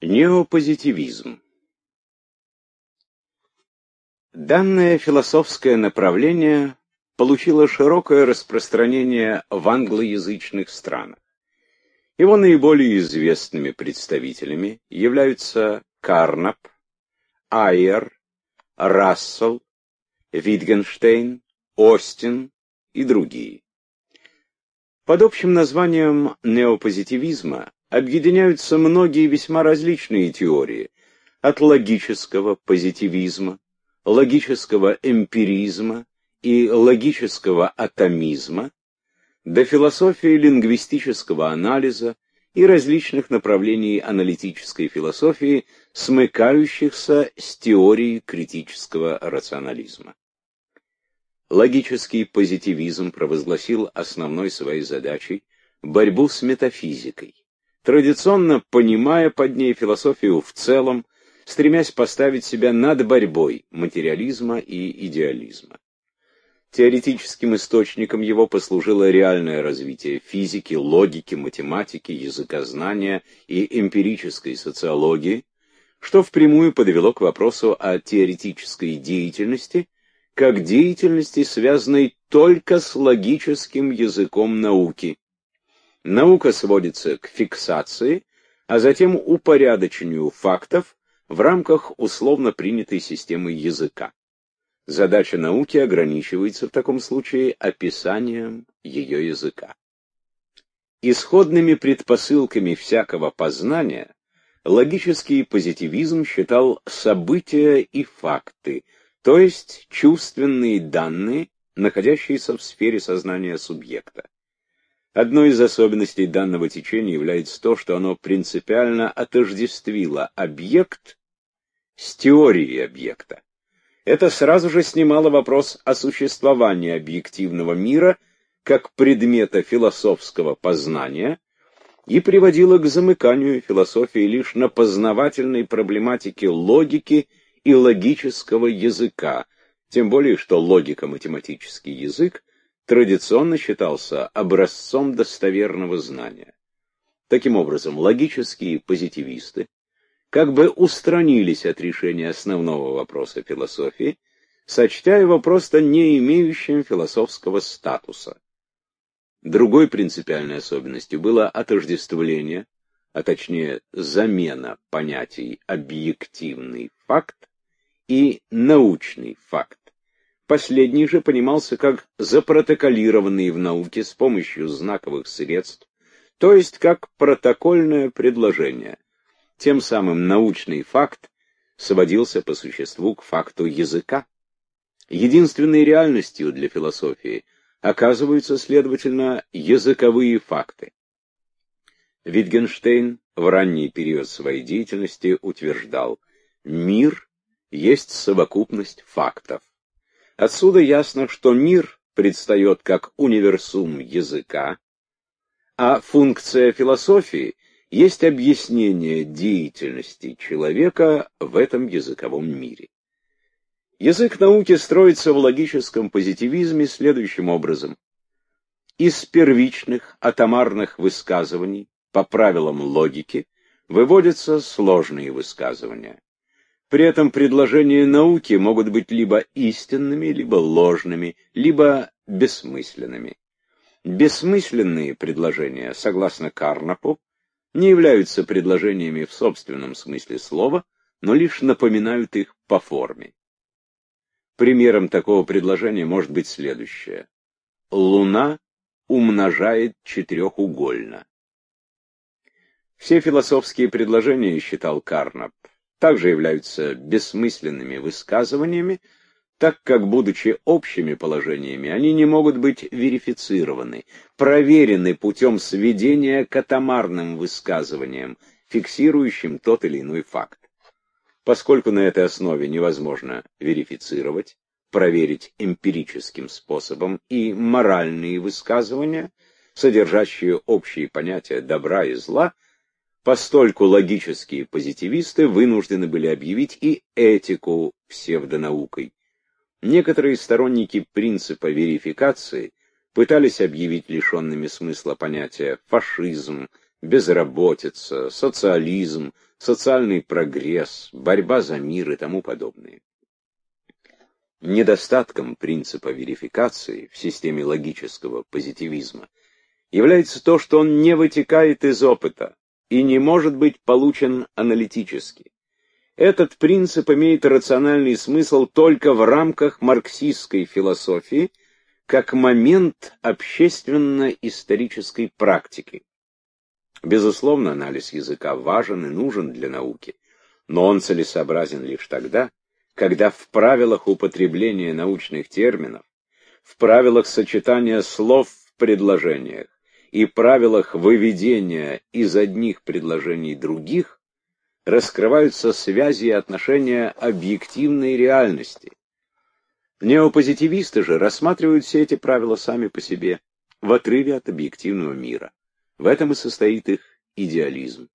Неопозитивизм. Данное философское направление получило широкое распространение в англоязычных странах. Его наиболее известными представителями являются Карнап, Айер, Рассел, Витгенштейн, Остин и другие. Под общим названием неопозитивизма объединяются многие весьма различные теории, от логического позитивизма, логического эмпиризма и логического атомизма до философии лингвистического анализа и различных направлений аналитической философии, смыкающихся с теорией критического рационализма. Логический позитивизм провозгласил основной своей задачей борьбу с метафизикой, традиционно понимая под ней философию в целом, стремясь поставить себя над борьбой материализма и идеализма. Теоретическим источником его послужило реальное развитие физики, логики, математики, языкознания и эмпирической социологии, что впрямую подвело к вопросу о теоретической деятельности, как деятельности, связанной только с логическим языком науки. Наука сводится к фиксации, а затем упорядочению фактов в рамках условно принятой системы языка. Задача науки ограничивается в таком случае описанием ее языка. Исходными предпосылками всякого познания логический позитивизм считал события и факты, то есть чувственные данные, находящиеся в сфере сознания субъекта. Одной из особенностей данного течения является то, что оно принципиально отождествило объект с теорией объекта. Это сразу же снимало вопрос о существовании объективного мира как предмета философского познания и приводило к замыканию философии лишь на познавательной проблематике логики и логического языка, тем более что логико-математический язык традиционно считался образцом достоверного знания. Таким образом, логические позитивисты как бы устранились от решения основного вопроса философии, сочтя его просто не имеющим философского статуса. Другой принципиальной особенностью было отождествление, а точнее замена понятий объективный факт и научный факт. Последний же понимался как запротоколированный в науке с помощью знаковых средств, то есть как протокольное предложение. Тем самым научный факт сводился по существу к факту языка. Единственной реальностью для философии оказываются, следовательно, языковые факты. Витгенштейн в ранний период своей деятельности утверждал: мир есть совокупность фактов. Отсюда ясно, что мир предстает как универсум языка, а функция философии есть объяснение деятельности человека в этом языковом мире. Язык науки строится в логическом позитивизме следующим образом. Из первичных атомарных высказываний по правилам логики выводятся сложные высказывания. При этом предложения науки могут быть либо истинными, либо ложными, либо бессмысленными. Бессмысленные предложения, согласно Карнапу, не являются предложениями в собственном смысле слова, но лишь напоминают их по форме. Примером такого предложения может быть следующее. Луна умножает четырехугольно. Все философские предложения, считал Карнап, также являются бессмысленными высказываниями, так как, будучи общими положениями, они не могут быть верифицированы, проверены путем сведения к атомарным высказываниям, фиксирующим тот или иной факт. Поскольку на этой основе невозможно верифицировать, проверить эмпирическим способом и моральные высказывания, содержащие общие понятия добра и зла, постольку логические позитивисты вынуждены были объявить и этику псевдонаукой. Некоторые сторонники принципа верификации пытались объявить лишенными смысла понятия фашизм, безработица, социализм, социальный прогресс, борьба за мир и тому подобное. Недостатком принципа верификации в системе логического позитивизма является то, что он не вытекает из опыта и не может быть получен аналитически. Этот принцип имеет рациональный смысл только в рамках марксистской философии, как момент общественно-исторической практики. Безусловно, анализ языка важен и нужен для науки, но он целесообразен лишь тогда, когда в правилах употребления научных терминов, в правилах сочетания слов в предложениях и правилах выведения из одних предложений других раскрываются связи и отношения объективной реальности. Неопозитивисты же рассматривают все эти правила сами по себе, в отрыве от объективного мира. В этом и состоит их идеализм.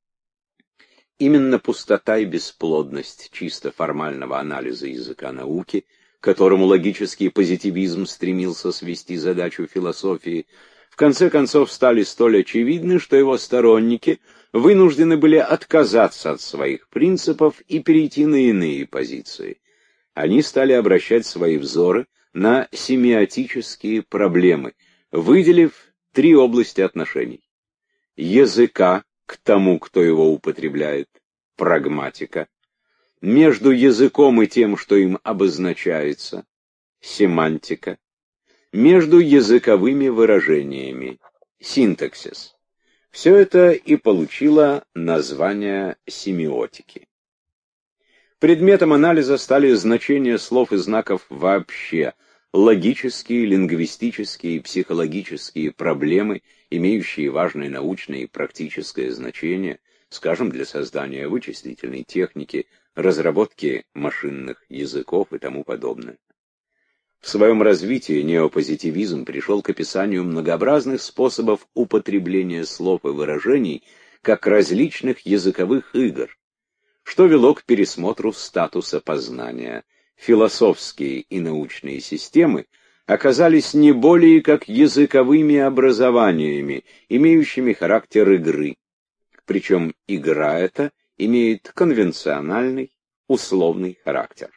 Именно пустота и бесплодность чисто формального анализа языка науки, к которому логический позитивизм стремился свести задачу философии, в конце концов стали столь очевидны, что его сторонники вынуждены были отказаться от своих принципов и перейти на иные позиции. Они стали обращать свои взоры на семиотические проблемы, выделив три области отношений: языка к тому, кто его употребляет, прагматика; между языком и тем, что им обозначается, семантика; между языковыми выражениями, синтаксис. Все это и получило название семиотики. Предметом анализа стали значения слов и знаков вообще, логические, лингвистические и психологические проблемы, имеющие важное научное и практическое значение, скажем, для создания вычислительной техники, разработки машинных языков и тому подобное. В своем развитии неопозитивизм пришел к описанию многообразных способов употребления слов и выражений как различных языковых игр, что вело к пересмотру статуса познания. Философские и научные системы оказались не более как языковыми образованиями, имеющими характер игры. Причем игра эта имеет конвенциональный, условный характер.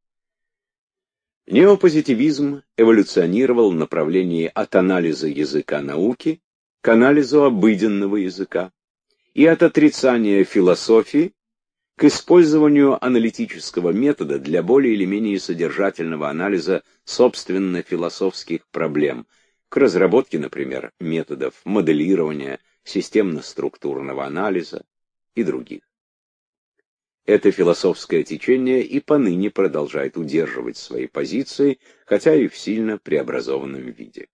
Неопозитивизм эволюционировал в направлении от анализа языка науки к анализу обыденного языка и от отрицания философии к использованию аналитического метода для более или менее содержательного анализа собственно философских проблем, к разработке, например, методов моделирования, системно-структурного анализа и других. Это философское течение и поныне продолжает удерживать свои позиции, хотя и в сильно преобразованном виде.